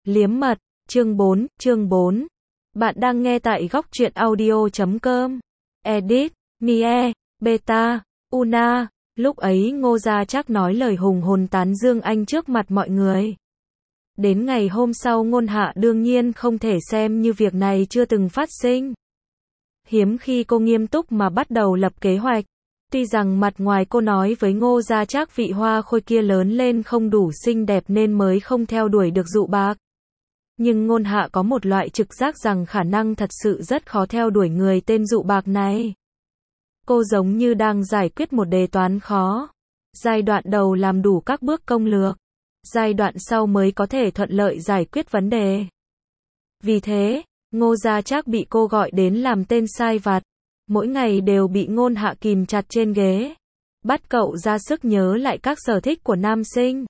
Liếm mật, chương 4. Bạn đang nghe tại góc truyện audio.com. Edit, Nie, Beta, Una. Lúc ấy Ngô Gia Trác nói lời hùng hồn tán dương anh trước mặt mọi người. Đến ngày hôm sau Ngôn Hạ đương nhiên không thể xem như việc này chưa từng phát sinh. Hiếm khi cô nghiêm túc mà bắt đầu lập kế hoạch. Tuy rằng mặt ngoài cô nói với Ngô Gia Trác vị hoa khôi kia lớn lên không đủ xinh đẹp nên mới không theo đuổi được dụ bạc. Nhưng Ngôn Hạ có một loại trực giác rằng khả năng thật sự rất khó theo đuổi người tên dụ bạc này. Cô giống như đang giải quyết một đề toán khó. Giai đoạn đầu làm đủ các bước công lược. Giai đoạn sau mới có thể thuận lợi giải quyết vấn đề. Vì thế, Ngô Gia Trác bị cô gọi đến làm tên sai vặt. Mỗi ngày đều bị Ngôn Hạ kìm chặt trên ghế. Bắt cậu ra sức nhớ lại các sở thích của nam sinh.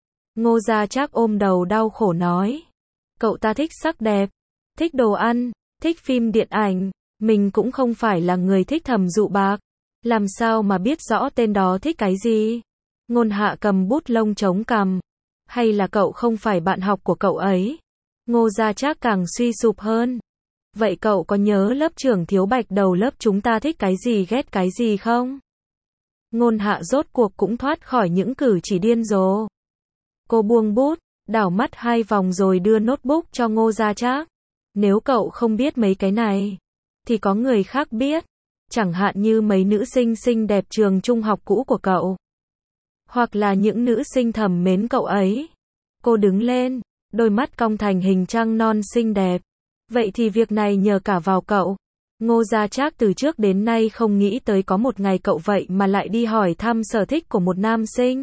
Ngô Gia Trác ôm đầu đau khổ nói. Cậu ta thích sắc đẹp, thích đồ ăn, thích phim điện ảnh. Mình cũng không phải là người thích thầm dụ bạc. Làm sao mà biết rõ tên đó thích cái gì? Ngôn Hạ cầm bút lông chống cằm. Hay là cậu không phải bạn học của cậu ấy? Ngô Gia Trác càng suy sụp hơn. Vậy cậu có nhớ lớp trưởng Thiếu Bạch đầu lớp chúng ta thích cái gì ghét cái gì không? Ngôn Hạ rốt cuộc cũng thoát khỏi những cử chỉ điên rồ. Cô buông bút, đảo mắt 2 vòng rồi đưa notebook cho Ngô Gia Trác. Nếu cậu không biết mấy cái này, thì có người khác biết. Chẳng hạn như mấy nữ sinh xinh đẹp trường trung học cũ của cậu. Hoặc là những nữ sinh thầm mến cậu ấy. Cô đứng lên, đôi mắt cong thành hình trăng non xinh đẹp. Vậy thì việc này nhờ cả vào cậu. Ngô Gia Trác từ trước đến nay không nghĩ tới có một ngày cậu vậy mà lại đi hỏi thăm sở thích của một nam sinh.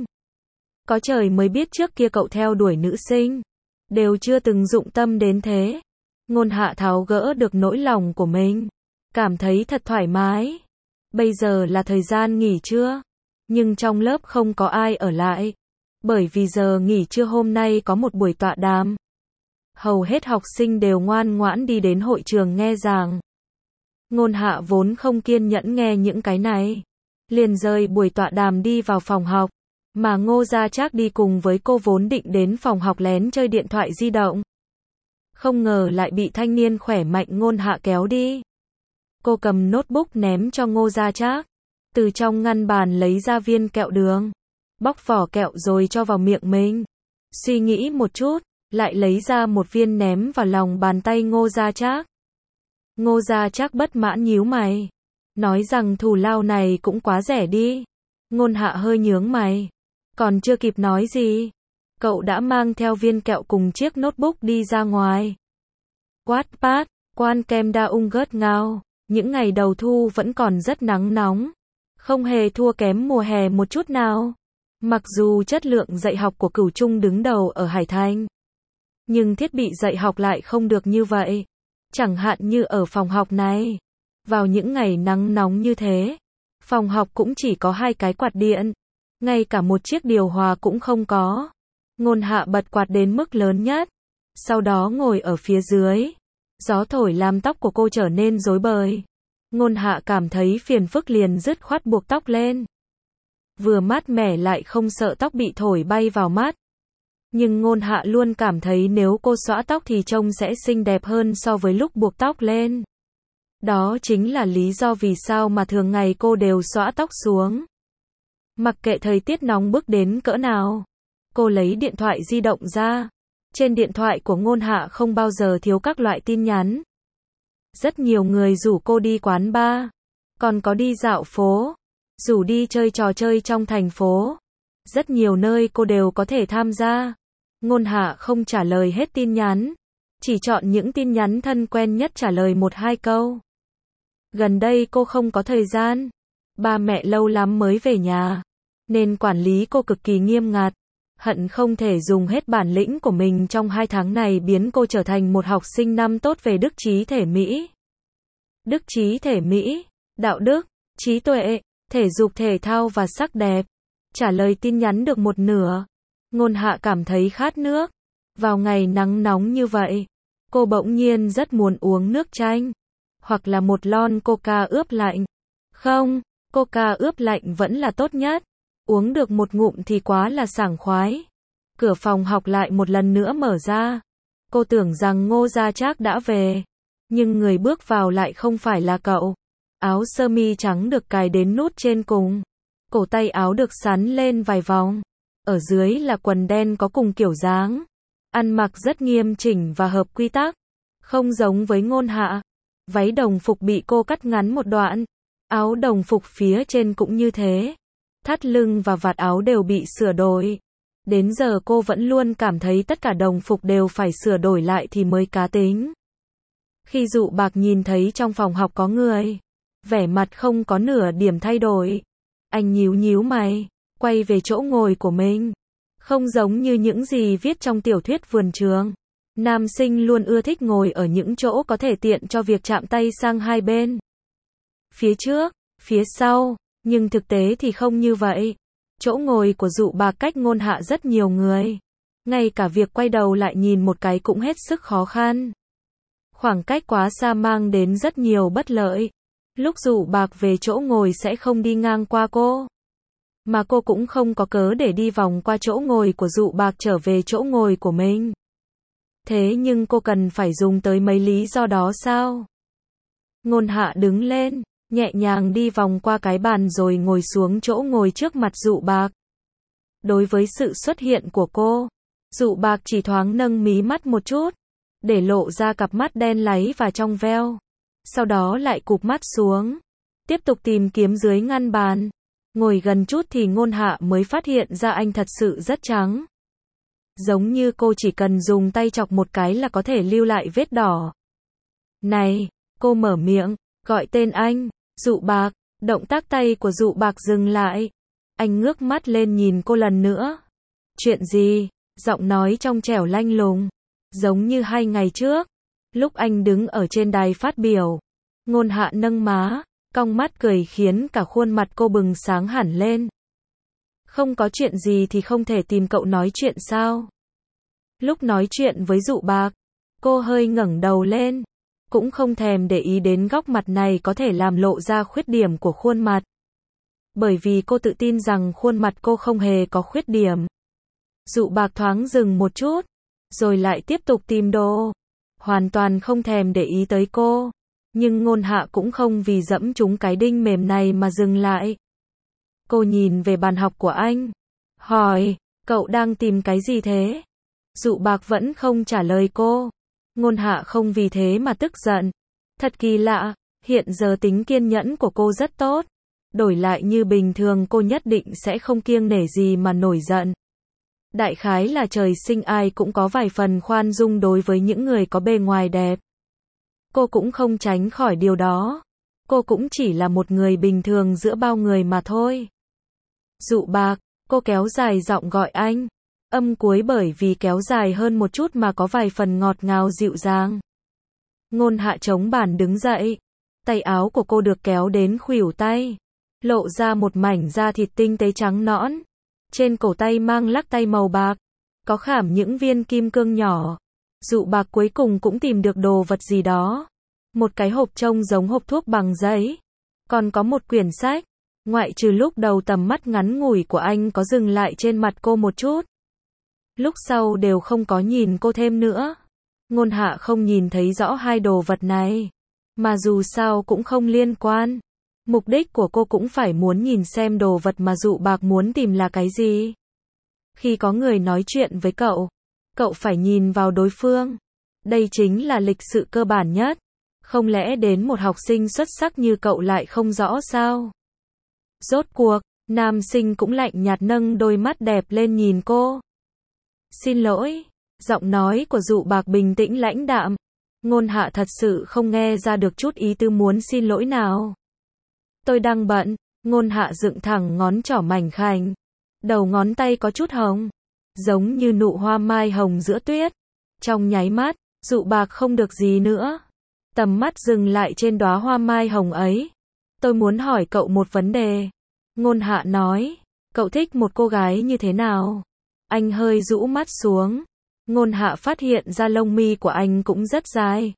Có trời mới biết trước kia cậu theo đuổi nữ sinh. Đều chưa từng dụng tâm đến thế. Ngôn Hạ tháo gỡ được nỗi lòng của mình. Cảm thấy thật thoải mái. Bây giờ là thời gian nghỉ trưa. Nhưng trong lớp không có ai ở lại. Bởi vì giờ nghỉ trưa hôm nay có một buổi tọa đàm. Hầu hết học sinh đều ngoan ngoãn đi đến hội trường nghe giảng. Ngôn Hạ vốn không kiên nhẫn nghe những cái này. Liền rời buổi tọa đàm đi vào phòng học. Mà Ngô Gia Trác đi cùng với cô vốn định đến phòng học lén chơi điện thoại di động. Không ngờ lại bị thanh niên khỏe mạnh Ngôn Hạ kéo đi. Cô cầm notebook ném cho Ngô Gia Trác. Từ trong ngăn bàn lấy ra viên kẹo đường. Bóc vỏ kẹo rồi cho vào miệng mình. Suy nghĩ một chút, lại lấy ra một viên ném vào lòng bàn tay Ngô Gia Trác. Ngô Gia Trác bất mãn nhíu mày. Nói rằng thù lao này cũng quá rẻ đi. Ngôn Hạ hơi nhướng mày. Còn chưa kịp nói gì. Cậu đã mang theo viên kẹo cùng chiếc notebook đi ra ngoài. Wattpad, Quan Kem Da Ung gớt ngao. Những ngày đầu thu vẫn còn rất nắng nóng. Không hề thua kém mùa hè một chút nào. Mặc dù chất lượng dạy học của Cửu Trung đứng đầu ở Hải Thành. Nhưng thiết bị dạy học lại không được như vậy. Chẳng hạn như ở phòng học này. Vào những ngày nắng nóng như thế. Phòng học cũng chỉ có 2 cái quạt điện. Ngay cả một chiếc điều hòa cũng không có. Ngôn Hạ bật quạt đến mức lớn nhất. Sau đó ngồi ở phía dưới. Gió thổi làm tóc của cô trở nên rối bời. Ngôn Hạ cảm thấy phiền phức liền dứt khoát buộc tóc lên. Vừa mát mẻ lại không sợ tóc bị thổi bay vào mắt. Nhưng Ngôn Hạ luôn cảm thấy nếu cô xõa tóc thì trông sẽ xinh đẹp hơn so với lúc buộc tóc lên. Đó chính là lý do vì sao mà thường ngày cô đều xõa tóc xuống. Mặc kệ thời tiết nóng bức đến cỡ nào. Cô lấy điện thoại di động ra. Trên điện thoại của Ngôn Hạ không bao giờ thiếu các loại tin nhắn. Rất nhiều người rủ cô đi quán bar. Còn có đi dạo phố. Rủ đi chơi trò chơi trong thành phố. Rất nhiều nơi cô đều có thể tham gia. Ngôn Hạ không trả lời hết tin nhắn. Chỉ chọn những tin nhắn thân quen nhất trả lời 1-2 câu. Gần đây cô không có thời gian. Ba mẹ lâu lắm mới về nhà. Nên quản lý cô cực kỳ nghiêm ngặt. Hận không thể dùng hết bản lĩnh của mình trong 2 tháng này biến cô trở thành một học sinh năm tốt về đức trí thể mỹ. Đức trí thể mỹ, đạo đức, trí tuệ, thể dục thể thao và sắc đẹp. Trả lời tin nhắn được một nửa. Ngôn Hạ cảm thấy khát nước. Vào ngày nắng nóng như vậy, cô bỗng nhiên rất muốn uống nước chanh. Hoặc là một lon coca ướp lạnh. Không, coca ướp lạnh vẫn là tốt nhất. Uống được một ngụm thì quá là sảng khoái. Cửa phòng học lại một lần nữa mở ra. Cô tưởng rằng Ngô Gia Trác đã về. Nhưng người bước vào lại không phải là cậu. Áo sơ mi trắng được cài đến nút trên cùng. Cổ tay áo được sắn lên vài vòng. Ở dưới là quần đen có cùng kiểu dáng. Ăn mặc rất nghiêm chỉnh và hợp quy tắc. Không giống với Ngôn Hạ. Váy đồng phục bị cô cắt ngắn một đoạn. Áo đồng phục phía trên cũng như thế. Thắt lưng và vạt áo đều bị sửa đổi. Đến giờ cô vẫn luôn cảm thấy tất cả đồng phục đều phải sửa đổi lại thì mới cá tính. Khi Dụ Bạc nhìn thấy trong phòng học có người, vẻ mặt không có nửa điểm thay đổi. Anh nhíu nhíu mày, quay về chỗ ngồi của mình. Không giống như những gì viết trong tiểu thuyết vườn trường. Nam sinh luôn ưa thích ngồi ở những chỗ có thể tiện cho việc chạm tay sang hai bên. Phía trước, phía sau, nhưng thực tế thì không như vậy. Chỗ ngồi của Dụ Bạc cách Ngôn Hạ rất nhiều người. Ngay cả việc quay đầu lại nhìn một cái cũng hết sức khó khăn. Khoảng cách quá xa mang đến rất nhiều bất lợi. Lúc Dụ Bạc về chỗ ngồi sẽ không đi ngang qua cô. Mà cô cũng không có cớ để đi vòng qua chỗ ngồi của Dụ Bạc trở về chỗ ngồi của mình. Thế nhưng cô cần phải dùng tới mấy lý do đó sao? Ngôn Hạ đứng lên, nhẹ nhàng đi vòng qua cái bàn rồi ngồi xuống chỗ ngồi trước mặt Dụ Bạc. Đối với sự xuất hiện của cô, Dụ Bạc chỉ thoáng nâng mí mắt một chút, để lộ ra cặp mắt đen láy và trong veo. Sau đó lại cụp mắt xuống, tiếp tục tìm kiếm dưới ngăn bàn. Ngồi gần chút thì Ngôn Hạ mới phát hiện ra anh thật sự rất trắng. Giống như cô chỉ cần dùng tay chọc một cái là có thể lưu lại vết đỏ. Này, cô mở miệng, gọi tên anh, Dụ Bạc. Động tác tay của Dụ Bạc dừng lại. Anh ngước mắt lên nhìn cô lần nữa. Chuyện gì? Giọng nói trong trẻo lanh lùng. Giống như 2 ngày trước, lúc anh đứng ở trên đài phát biểu. Ngôn Hạ nâng má, cong mắt cười khiến cả khuôn mặt cô bừng sáng hẳn lên. Không có chuyện gì thì không thể tìm cậu nói chuyện sao? Lúc nói chuyện với Dụ Bạc, cô hơi ngẩng đầu lên, cũng không thèm để ý đến góc mặt này có thể làm lộ ra khuyết điểm của khuôn mặt. Bởi vì cô tự tin rằng khuôn mặt cô không hề có khuyết điểm. Dụ Bạc thoáng dừng một chút, rồi lại tiếp tục tìm đồ. Hoàn toàn không thèm để ý tới cô. Nhưng Ngôn Hạ cũng không vì dẫm trúng cái đinh mềm này mà dừng lại. Cô nhìn về bàn học của anh, hỏi, cậu đang tìm cái gì thế? Dụ Bạc vẫn không trả lời cô. Ngôn Hạ không vì thế mà tức giận. Thật kỳ lạ, hiện giờ tính kiên nhẫn của cô rất tốt. Đổi lại như bình thường cô nhất định sẽ không kiêng nể gì mà nổi giận. Đại khái là trời sinh ai cũng có vài phần khoan dung đối với những người có bề ngoài đẹp. Cô cũng không tránh khỏi điều đó. Cô cũng chỉ là một người bình thường giữa bao người mà thôi. Dụ Bạc, cô kéo dài giọng gọi anh. Âm cuối bởi vì kéo dài hơn một chút mà có vài phần ngọt ngào dịu dàng. Ngôn Hạ chống bàn đứng dậy. Tay áo của cô được kéo đến khuỷu tay. Lộ ra một mảnh da thịt tinh tế trắng nõn. Trên cổ tay mang lắc tay màu bạc. Có khảm những viên kim cương nhỏ. Dụ Bạc cuối cùng cũng tìm được đồ vật gì đó. Một cái hộp trông giống hộp thuốc bằng giấy. Còn có một quyển sách. Ngoại trừ lúc đầu tầm mắt ngắn ngủi của anh có dừng lại trên mặt cô một chút. Lúc sau đều không có nhìn cô thêm nữa. Ngôn Hạ không nhìn thấy rõ hai đồ vật này. Mà dù sao cũng không liên quan. Mục đích của cô cũng phải muốn nhìn xem đồ vật mà Dụ Bạc muốn tìm là cái gì. Khi có người nói chuyện với cậu, cậu phải nhìn vào đối phương. Đây chính là lịch sự cơ bản nhất. Không lẽ đến một học sinh xuất sắc như cậu lại không rõ sao? Rốt cuộc, nam sinh cũng lạnh nhạt nâng đôi mắt đẹp lên nhìn cô. Xin lỗi. Giọng nói của Dụ Bạc bình tĩnh lãnh đạm. Ngôn Hạ thật sự không nghe ra được chút ý tứ muốn xin lỗi nào. Tôi đang bận. Ngôn Hạ dựng thẳng ngón trỏ mảnh khảnh. Đầu ngón tay có chút hồng. Giống như nụ hoa mai hồng giữa tuyết. Trong nháy mắt, Dụ Bạc không được gì nữa. Tầm mắt dừng lại trên đóa hoa mai hồng ấy. Tôi muốn hỏi cậu một vấn đề. Ngôn Hạ nói. Cậu thích một cô gái như thế nào? Anh hơi rũ mắt xuống. Ngôn Hạ phát hiện ra lông mi của anh cũng rất dài.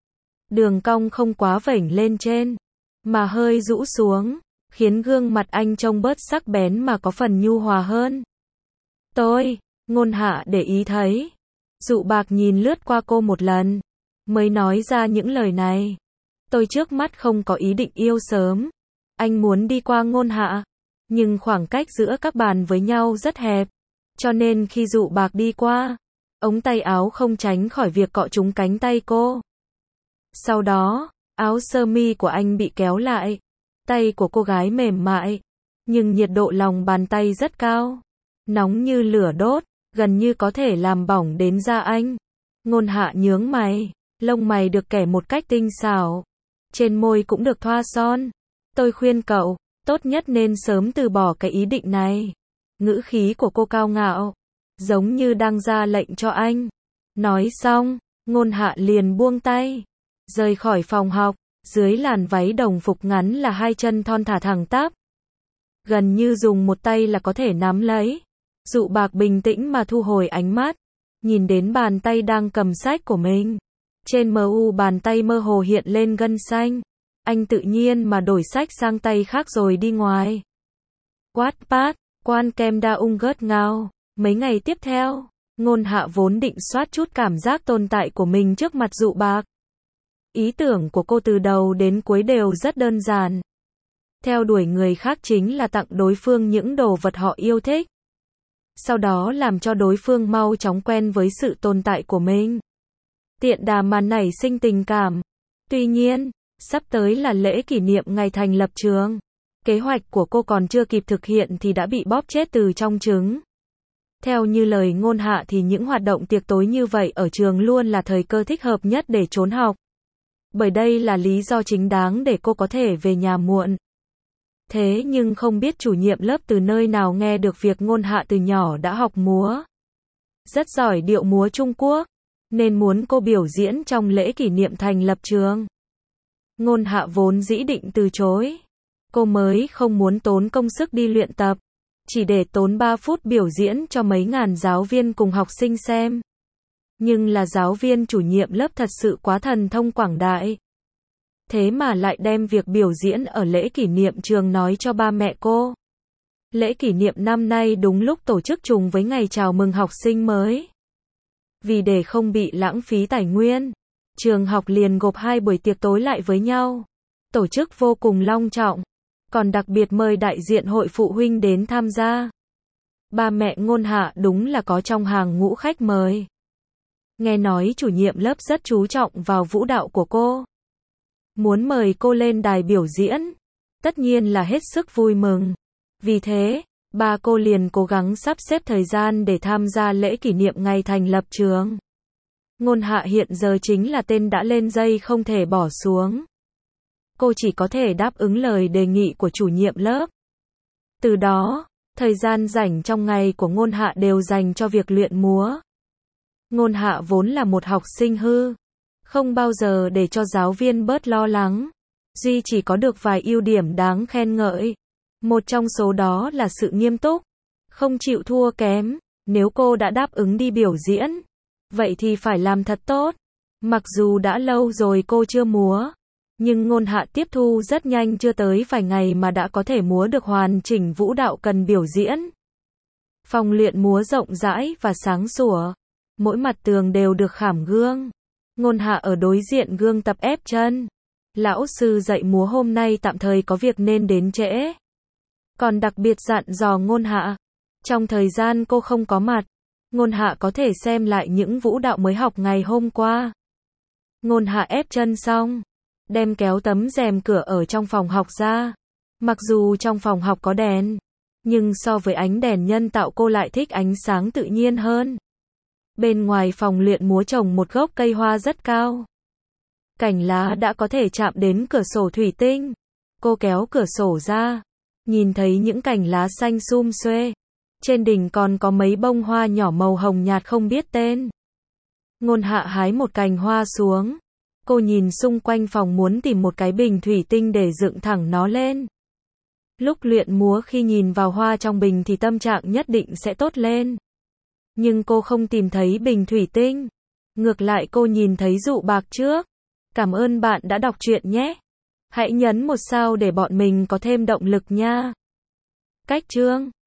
Đường cong không quá vểnh lên trên, mà hơi rũ xuống, khiến gương mặt anh trông bớt sắc bén mà có phần nhu hòa hơn. Ngôn Hạ để ý thấy. Dụ Bạc nhìn lướt qua cô một lần, mới nói ra những lời này. Tôi trước mắt không có ý định yêu sớm. Anh muốn đi qua Ngôn Hạ, nhưng khoảng cách giữa các bàn với nhau rất hẹp. Cho nên khi Dụ Bạc đi qua, ống tay áo không tránh khỏi việc cọ trúng cánh tay cô. Sau đó, áo sơ mi của anh bị kéo lại. Tay của cô gái mềm mại, nhưng nhiệt độ lòng bàn tay rất cao. Nóng như lửa đốt, gần như có thể làm bỏng đến da anh. Ngôn Hạ nhướng mày, lông mày được kẻ một cách tinh xảo. Trên môi cũng được thoa son. Tôi khuyên cậu, tốt nhất nên sớm từ bỏ cái ý định này. Ngữ khí của cô cao ngạo, giống như đang ra lệnh cho anh. Nói xong, Ngôn Hạ liền buông tay, rời khỏi phòng học. Dưới làn váy đồng phục ngắn là hai chân thon thả thẳng tắp, gần như dùng một tay là có thể nắm lấy. Dụ Bạc bình tĩnh mà thu hồi ánh mắt, nhìn đến bàn tay đang cầm sách của mình. Trên mu bàn tay mơ hồ hiện lên gân xanh. Anh tự nhiên mà đổi sách sang tay khác rồi đi ngoài. Wattpad, Quan Kem Da Ung Gớt Ngao. Mấy ngày tiếp theo, Ngôn Hạ vốn định soát chút cảm giác tồn tại của mình trước mặt Dụ Bạc. Ý tưởng của cô từ đầu đến cuối đều rất đơn giản. Theo đuổi người khác chính là tặng đối phương những đồ vật họ yêu thích. Sau đó làm cho đối phương mau chóng quen với sự tồn tại của mình. Tiện đà mà nảy sinh tình cảm. Tuy nhiên, sắp tới là lễ kỷ niệm ngày thành lập trường. Kế hoạch của cô còn chưa kịp thực hiện thì đã bị bóp chết từ trong trứng. Theo như lời Ngôn Hạ thì những hoạt động tiệc tối như vậy ở trường luôn là thời cơ thích hợp nhất để trốn học. Bởi đây là lý do chính đáng để cô có thể về nhà muộn. Thế nhưng không biết chủ nhiệm lớp từ nơi nào nghe được việc Ngôn Hạ từ nhỏ đã học múa. Rất giỏi điệu múa Trung Quốc, nên muốn cô biểu diễn trong lễ kỷ niệm thành lập trường. Ngôn Hạ vốn dĩ định từ chối. Cô mới không muốn tốn công sức đi luyện tập, chỉ để tốn 3 phút biểu diễn cho mấy ngàn giáo viên cùng học sinh xem. Nhưng là giáo viên chủ nhiệm lớp thật sự quá thần thông quảng đại. Thế mà lại đem việc biểu diễn ở lễ kỷ niệm trường nói cho ba mẹ cô. Lễ kỷ niệm năm nay đúng lúc tổ chức trùng với ngày chào mừng học sinh mới. Vì để không bị lãng phí tài nguyên, trường học liền gộp 2 buổi tiệc tối lại với nhau. Tổ chức vô cùng long trọng, còn đặc biệt mời đại diện hội phụ huynh đến tham gia. Ba mẹ Ngôn Hạ đúng là có trong hàng ngũ khách mời. Nghe nói chủ nhiệm lớp rất chú trọng vào vũ đạo của cô, muốn mời cô lên đài biểu diễn. Tất nhiên là hết sức vui mừng. Vì thế, ba cô liền cố gắng sắp xếp thời gian để tham gia lễ kỷ niệm ngày thành lập trường. Ngôn Hạ hiện giờ chính là tên đã lên dây không thể bỏ xuống. Cô chỉ có thể đáp ứng lời đề nghị của chủ nhiệm lớp. Từ đó, thời gian rảnh trong ngày của Ngôn Hạ đều dành cho việc luyện múa. Ngôn Hạ vốn là một học sinh hư, không bao giờ để cho giáo viên bớt lo lắng. Duy chỉ có được vài ưu điểm đáng khen ngợi. Một trong số đó là sự nghiêm túc, không chịu thua kém. Nếu cô đã đáp ứng đi biểu diễn, vậy thì phải làm thật tốt. Mặc dù đã lâu rồi cô chưa múa, nhưng Ngôn Hạ tiếp thu rất nhanh, chưa tới vài ngày mà đã có thể múa được hoàn chỉnh vũ đạo cần biểu diễn. Phòng luyện múa rộng rãi và sáng sủa, mỗi mặt tường đều được khảm gương. Ngôn Hạ ở đối diện gương tập ép chân. Lão sư dạy múa hôm nay tạm thời có việc nên đến trễ. Còn đặc biệt dặn dò Ngôn Hạ, trong thời gian cô không có mặt, Ngôn Hạ có thể xem lại những vũ đạo mới học ngày hôm qua. Ngôn Hạ ép chân xong, đem kéo tấm rèm cửa ở trong phòng học ra. Mặc dù trong phòng học có đèn, nhưng so với ánh đèn nhân tạo cô lại thích ánh sáng tự nhiên hơn. Bên ngoài phòng luyện múa trồng một gốc cây hoa rất cao. Cành lá đã có thể chạm đến cửa sổ thủy tinh. Cô kéo cửa sổ ra, nhìn thấy những cành lá xanh sum xuê. Trên đỉnh còn có mấy bông hoa nhỏ màu hồng nhạt không biết tên. Ngôn Hạ hái một cành hoa xuống. Cô nhìn xung quanh phòng muốn tìm một cái bình thủy tinh để dựng thẳng nó lên. Lúc luyện múa khi nhìn vào hoa trong bình thì tâm trạng nhất định sẽ tốt lên. Nhưng cô không tìm thấy bình thủy tinh. Ngược lại cô nhìn thấy Dụ Bạc trước. Cảm ơn bạn đã đọc truyện nhé. Hãy nhấn một sao để bọn mình có thêm động lực nha. Cách chương